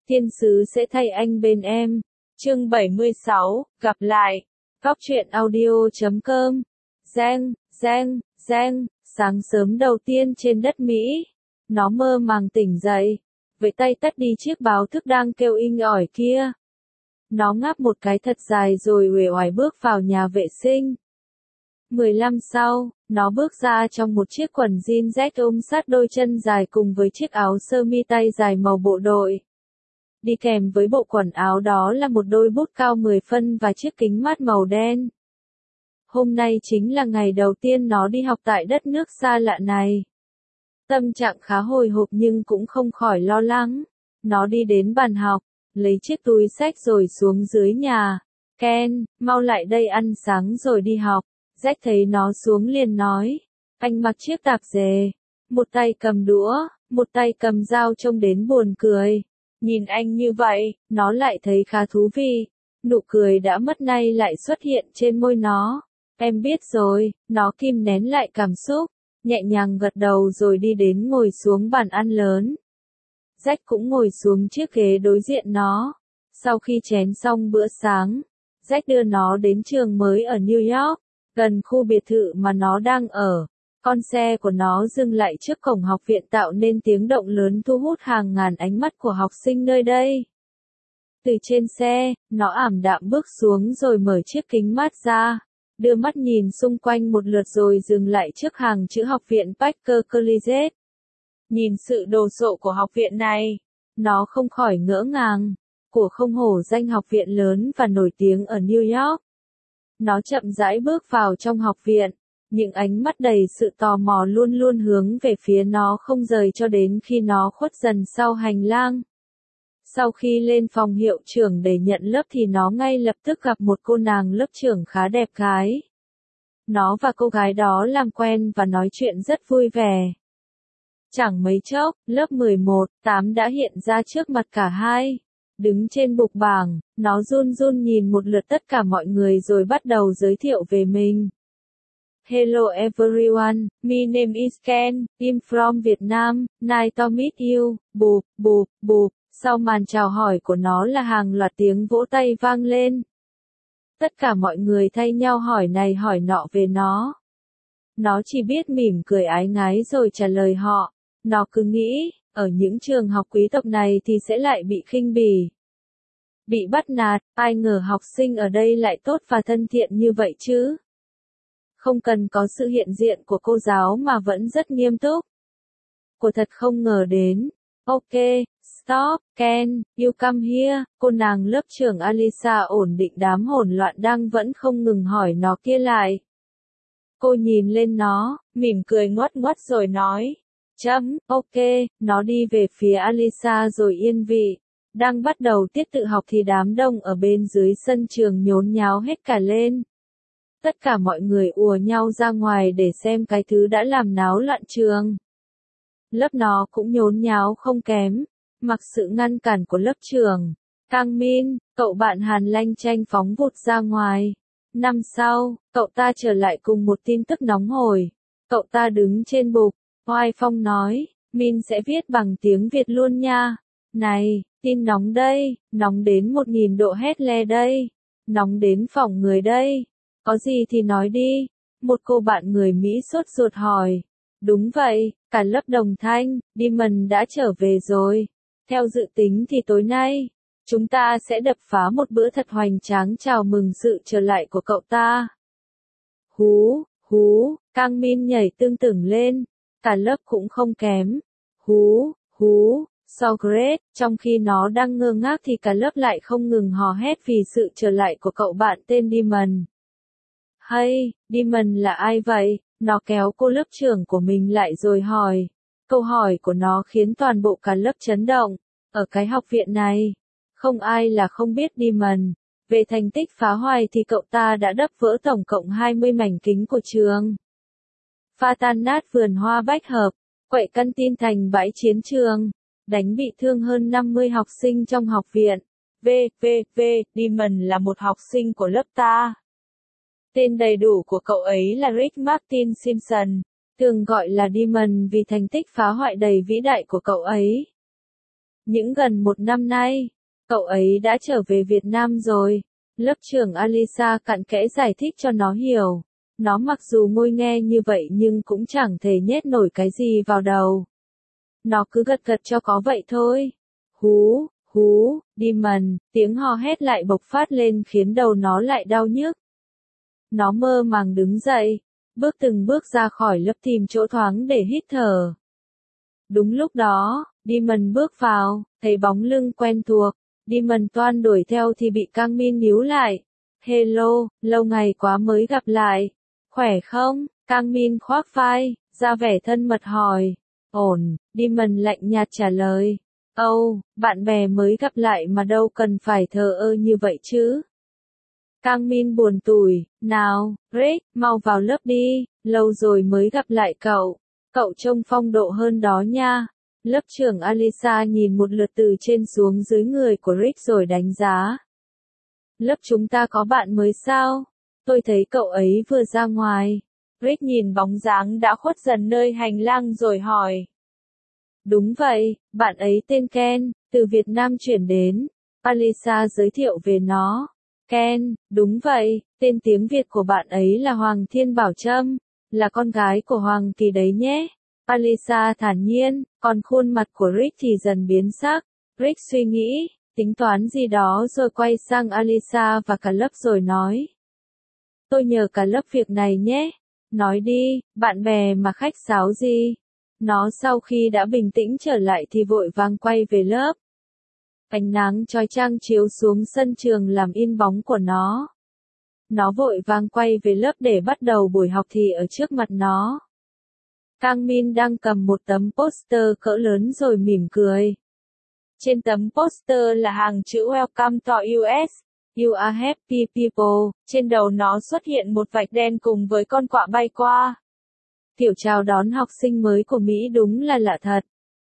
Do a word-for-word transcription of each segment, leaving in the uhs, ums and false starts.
Thiên sứ sẽ thay anh bên em. Chương bảy mươi sáu, gặp lại. Góc truyện audio chấm com. Giang, Giang, Giang, sáng sớm đầu tiên trên đất Mỹ. Nó mơ màng tỉnh dậy. Với tay tắt đi chiếc báo thức đang kêu inh ỏi kia. Nó ngáp một cái thật dài rồi uể oải bước vào nhà vệ sinh. mười lăm sau, nó bước ra trong một chiếc quần jean rách ôm sát đôi chân dài cùng với chiếc áo sơ mi tay dài màu bộ đội. Đi kèm với bộ quần áo đó là một đôi bút cao mười phân và chiếc kính mát màu đen. Hôm nay chính là ngày đầu tiên nó đi học tại đất nước xa lạ này. Tâm trạng khá hồi hộp nhưng cũng không khỏi lo lắng. Nó đi đến bàn học, lấy chiếc túi xách rồi xuống dưới nhà. Ken, mau lại đây ăn sáng rồi đi học. Jack thấy nó xuống liền nói. Anh mặc chiếc tạp dề. Một tay cầm đũa, một tay cầm dao trông đến buồn cười. Nhìn anh như vậy, nó lại thấy khá thú vị. Nụ cười đã mất nay lại xuất hiện trên môi nó. Em biết rồi, nó kìm nén lại cảm xúc. Nhẹ nhàng gật đầu rồi đi đến ngồi xuống bàn ăn lớn. Jack cũng ngồi xuống chiếc ghế đối diện nó. Sau khi chén xong bữa sáng, Jack đưa nó đến trường mới ở New York, gần khu biệt thự mà nó đang ở. Con xe của nó dừng lại trước cổng học viện tạo nên tiếng động lớn thu hút hàng ngàn ánh mắt của học sinh nơi đây. Từ trên xe, nó ảm đạm bước xuống rồi mở chiếc kính mát ra, đưa mắt nhìn xung quanh một lượt rồi dừng lại trước hàng chữ học viện Parker College. Nhìn sự đồ sộ của học viện này, nó không khỏi ngỡ ngàng, của không hổ danh học viện lớn và nổi tiếng ở New York. Nó chậm rãi bước vào trong học viện, những ánh mắt đầy sự tò mò luôn luôn hướng về phía nó không rời cho đến khi nó khuất dần sau hành lang. Sau khi lên phòng hiệu trưởng để nhận lớp thì nó ngay lập tức gặp một cô nàng lớp trưởng khá đẹp gái. Nó và cô gái đó làm quen và nói chuyện rất vui vẻ. Chẳng mấy chốc, lớp mười một, tám đã hiện ra trước mặt cả hai. Đứng trên bục bảng, nó run run nhìn một lượt tất cả mọi người rồi bắt đầu giới thiệu về mình. Hello everyone, my name is Ken, I'm from Vietnam, nice to meet you, bụp, bụp, bụp. Sau màn chào hỏi của nó là hàng loạt tiếng vỗ tay vang lên. Tất cả mọi người thay nhau hỏi này hỏi nọ về nó. Nó chỉ biết mỉm cười ái ngái rồi trả lời họ. Nó cứ nghĩ, ở những trường học quý tộc này thì sẽ lại bị khinh bỉ, bị bắt nạt, ai ngờ học sinh ở đây lại tốt và thân thiện như vậy chứ. Không cần có sự hiện diện của cô giáo mà vẫn rất nghiêm túc. Cô thật không ngờ đến. Ok, stop, Ken, you come here, cô nàng lớp trưởng Alisa ổn định đám hỗn loạn đang vẫn không ngừng hỏi nó kia lại. Cô nhìn lên nó, mỉm cười ngoắt ngoắt rồi nói. Chấm, ok, nó đi về phía Alisa rồi yên vị. Đang bắt đầu tiết tự học thì đám đông ở bên dưới sân trường nhốn nháo hết cả lên. Tất cả mọi người ùa nhau ra ngoài để xem cái thứ đã làm náo loạn trường. Lớp nó cũng nhốn nháo không kém. Mặc sự ngăn cản của lớp trưởng, Kang Min, cậu bạn Hàn lanh chanh phóng vụt ra ngoài. Năm sau, cậu ta trở lại cùng một tin tức nóng hổi. Cậu ta đứng trên bục, oai phong nói, Min sẽ viết bằng tiếng Việt luôn nha. Này, tin nóng đây, nóng đến một nghìn độ hét le đây. Nóng đến phỏng người đây. Có gì thì nói đi. Một cô bạn người Mỹ sốt ruột hỏi. Đúng vậy, cả lớp đồng thanh, Demon đã trở về rồi. Theo dự tính thì tối nay, chúng ta sẽ đập phá một bữa thật hoành tráng chào mừng sự trở lại của cậu ta. Hú, hú, Kang Min nhảy tưng tửng lên, cả lớp cũng không kém. Hú, hú, so great, trong khi nó đang ngơ ngác thì cả lớp lại không ngừng hò hét vì sự trở lại của cậu bạn tên Demon. Hey, Demon là ai vậy? Nó kéo cô lớp trưởng của mình lại rồi hỏi. Câu hỏi của nó khiến toàn bộ cả lớp chấn động. Ở cái học viện này, không ai là không biết Demon. Về thành tích phá hoại thì cậu ta đã đập vỡ tổng cộng hai mươi mảnh kính của trường. Pha tan nát vườn hoa bách hợp, quậy căn tin thành bãi chiến trường, đánh bị thương hơn năm mươi học sinh trong học viện. V, V, V, Demon là một học sinh của lớp ta. Tên đầy đủ của cậu ấy là Rick Martin Simpson, thường gọi là Demon vì thành tích phá hoại đầy vĩ đại của cậu ấy. Những gần một năm nay, cậu ấy đã trở về Việt Nam rồi. Lớp trưởng Alisa cặn kẽ giải thích cho nó hiểu. Nó mặc dù ngồi nghe như vậy nhưng cũng chẳng thể nhét nổi cái gì vào đầu. Nó cứ gật gật cho có vậy thôi. Hú, hú, Demon, tiếng hò hét lại bộc phát lên khiến đầu nó lại đau nhức. Nó mơ màng đứng dậy, bước từng bước ra khỏi lớp tìm chỗ thoáng để hít thở. Đúng lúc đó, Demon bước vào, thấy bóng lưng quen thuộc. Demon toan đuổi theo thì bị Kang Min níu lại. Hello, lâu ngày quá mới gặp lại. Khỏe không? Kang Min khoác vai, ra vẻ thân mật hỏi. Ổn, Demon lạnh nhạt trả lời. Âu, oh, bạn bè mới gặp lại mà đâu cần phải thờ ơ như vậy chứ. Kang Min buồn tủi, nào, Rick, mau vào lớp đi, lâu rồi mới gặp lại cậu. Cậu trông phong độ hơn đó nha. Lớp trưởng Alisa nhìn một lượt từ trên xuống dưới người của Rick rồi đánh giá. Lớp chúng ta có bạn mới sao? Tôi thấy cậu ấy vừa ra ngoài. Rick nhìn bóng dáng đã khuất dần nơi hành lang rồi hỏi. Đúng vậy, bạn ấy tên Ken, từ Việt Nam chuyển đến. Alisa giới thiệu về nó. Ken, đúng vậy, tên tiếng Việt của bạn ấy là Hoàng Thiên Bảo Trâm, là con gái của Hoàng Kỳ đấy nhé. Alisa thản nhiên, còn khuôn mặt của Rick thì dần biến sắc. Rick suy nghĩ, tính toán gì đó rồi quay sang Alisa và cả lớp rồi nói. Tôi nhờ cả lớp việc này nhé. Nói đi, bạn bè mà khách sáo gì. Nó sau khi đã bình tĩnh trở lại thì vội vàng quay về lớp. Ánh nắng chói chang chiếu xuống sân trường làm in bóng của nó. Nó vội vàng quay về lớp để bắt đầu buổi học thì ở trước mặt nó. Kang Min đang cầm một tấm poster cỡ lớn rồi mỉm cười. Trên tấm poster là hàng chữ Welcome to u ét, You are happy people, trên đầu nó xuất hiện một vạch đen cùng với con quạ bay qua. Kiểu chào đón học sinh mới của Mỹ đúng là lạ thật.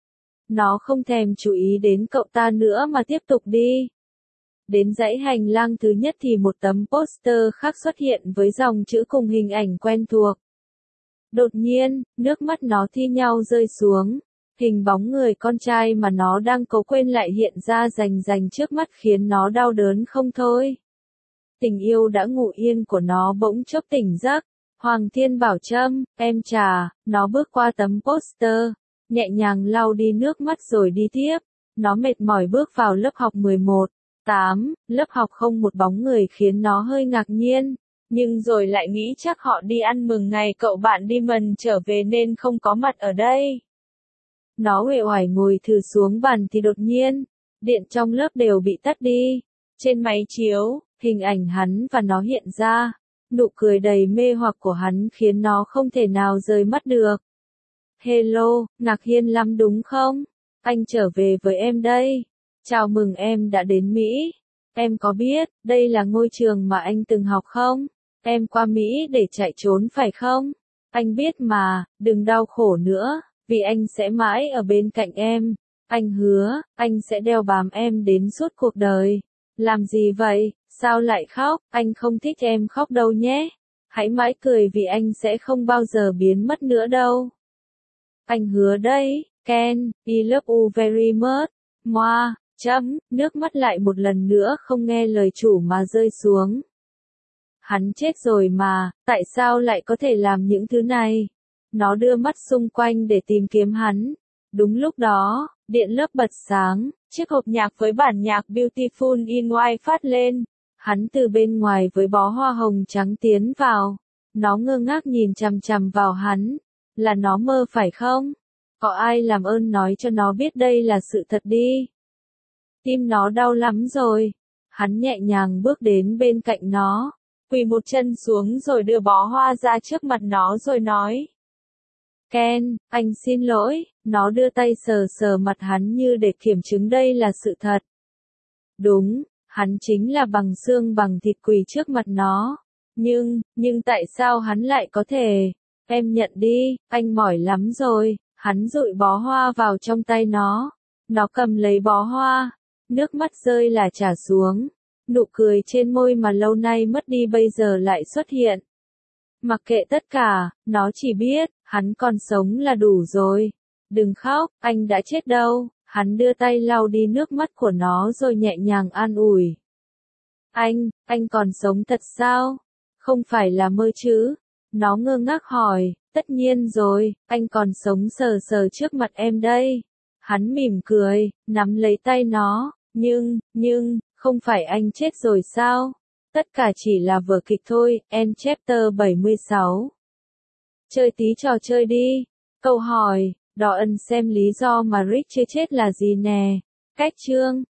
Nó không thèm chú ý đến cậu ta nữa mà tiếp tục đi. Đến dãy hành lang thứ nhất thì một tấm poster khác xuất hiện với dòng chữ cùng hình ảnh quen thuộc. Đột nhiên, nước mắt nó thi nhau rơi xuống. Hình bóng người con trai mà nó đang cố quên lại hiện ra rành rành trước mắt khiến nó đau đớn không thôi. Tình yêu đã ngủ yên của nó bỗng chốc tỉnh giấc. Hoàng Thiên Bảo Trâm, em trà, nó bước qua tấm poster, nhẹ nhàng lau đi nước mắt rồi đi tiếp. Nó mệt mỏi bước vào lớp học mười một, tám, lớp học không một bóng người khiến nó hơi ngạc nhiên. Nhưng rồi lại nghĩ chắc họ đi ăn mừng ngày cậu bạn Demon trở về nên không có mặt ở đây. Nó uể oải ngồi thử xuống bàn thì đột nhiên, điện trong lớp đều bị tắt đi. Trên máy chiếu, hình ảnh hắn và nó hiện ra. Nụ cười đầy mê hoặc của hắn khiến nó không thể nào rời mắt được. Hello, ngạc nhiên lắm đúng không? Anh trở về với em đây. Chào mừng em đã đến Mỹ. Em có biết, đây là ngôi trường mà anh từng học không? Em qua Mỹ để chạy trốn phải không? Anh biết mà, đừng đau khổ nữa, vì anh sẽ mãi ở bên cạnh em. Anh hứa, anh sẽ đeo bám em đến suốt cuộc đời. Làm gì vậy? Sao lại khóc? Anh không thích em khóc đâu nhé. Hãy mãi cười vì anh sẽ không bao giờ biến mất nữa đâu. Anh hứa đấy, Ken, I love you very much. Moa, chấm, nước mắt lại một lần nữa không nghe lời chủ mà rơi xuống. Hắn chết rồi mà, tại sao lại có thể làm những thứ này? Nó đưa mắt xung quanh để tìm kiếm hắn. Đúng lúc đó, điện lớp bật sáng, chiếc hộp nhạc với bản nhạc Beautiful in White phát lên. Hắn từ bên ngoài với bó hoa hồng trắng tiến vào. Nó ngơ ngác nhìn chằm chằm vào hắn. Là nó mơ phải không? Có ai làm ơn nói cho nó biết đây là sự thật đi. Tim nó đau lắm rồi. Hắn nhẹ nhàng bước đến bên cạnh nó, quỳ một chân xuống rồi đưa bó hoa ra trước mặt nó rồi nói. Ken, anh xin lỗi. Nó đưa tay sờ sờ mặt hắn như để kiểm chứng đây là sự thật. Đúng, hắn chính là bằng xương bằng thịt quỳ trước mặt nó. Nhưng, nhưng tại sao hắn lại có thể? Em nhận đi, anh mỏi lắm rồi. Hắn dụi bó hoa vào trong tay nó. Nó cầm lấy bó hoa. Nước mắt rơi là trả xuống. Nụ cười trên môi mà lâu nay mất đi bây giờ lại xuất hiện. Mặc kệ tất cả, nó chỉ biết, hắn còn sống là đủ rồi. Đừng khóc, anh đã chết đâu. Hắn đưa tay lau đi nước mắt của nó rồi nhẹ nhàng an ủi. Anh, anh còn sống thật sao? Không phải là mơ chứ? Nó ngơ ngác hỏi, tất nhiên rồi, anh còn sống sờ sờ trước mặt em đây. Hắn mỉm cười, nắm lấy tay nó, nhưng, nhưng, không phải anh chết rồi sao? Tất cả chỉ là vở kịch thôi, end chapter bảy mươi sáu. Chơi tí trò chơi đi. Câu hỏi, đỏ ẩn xem lý do mà Rick chưa chết là gì nè. Cách chương.